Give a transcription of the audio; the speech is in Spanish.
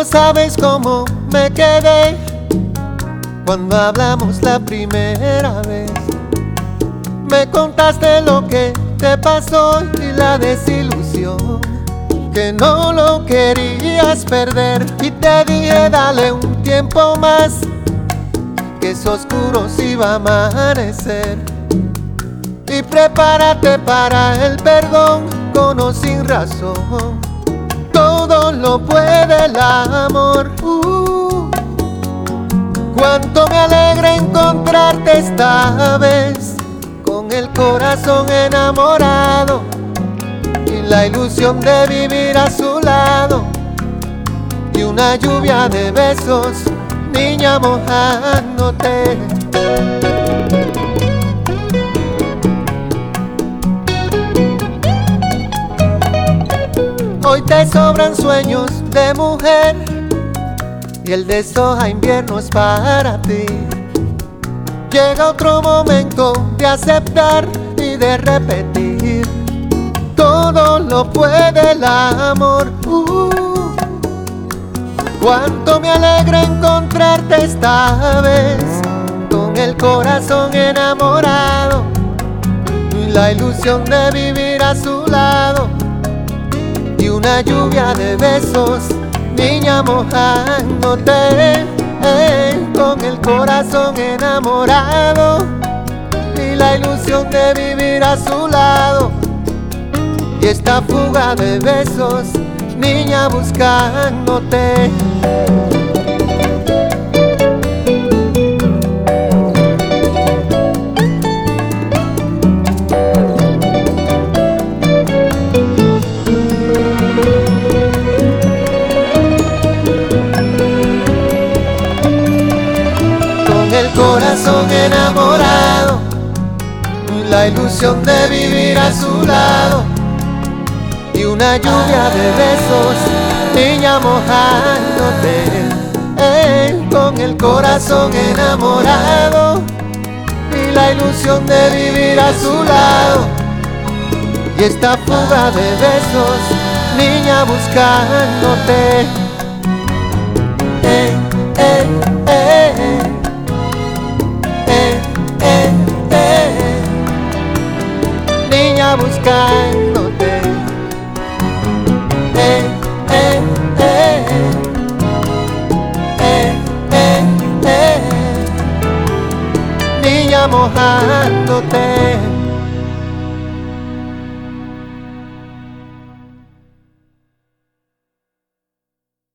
sabes cómo me quedé cuando hablamos la primera vez. Me contaste lo que te pasó y la desilusión, que no lo querías perder. Y te dije dale un tiempo más, que es oscuro si va a amanecer. Y prepárate para el perdón, con o sin razón. Todo lo puede el amor. Cuánto me alegra encontrarte esta vez, con el corazón enamorado y la ilusión de vivir a su lado, y una lluvia de besos, niña, mojándote. Hoy te sobran sueños de mujer y el deshoja invierno es para ti. Llega otro momento de aceptar y de repetir. Todo lo puede el amor. Cuánto me alegra encontrarte esta vez, con el corazón enamorado y la ilusión de vivir a su lado, y una lluvia de besos, niña, mojándote. Con el corazón enamorado y la ilusión de vivir a su lado, y esta fuga de besos, niña, buscándote. El corazón enamorado y la ilusión de vivir a su lado, y una lluvia de besos, niña, mojándote. Con el corazón enamorado y la ilusión de vivir a su lado, y esta fuga de besos, niña, buscándote. Niña, buscándote. Niña, mojándote.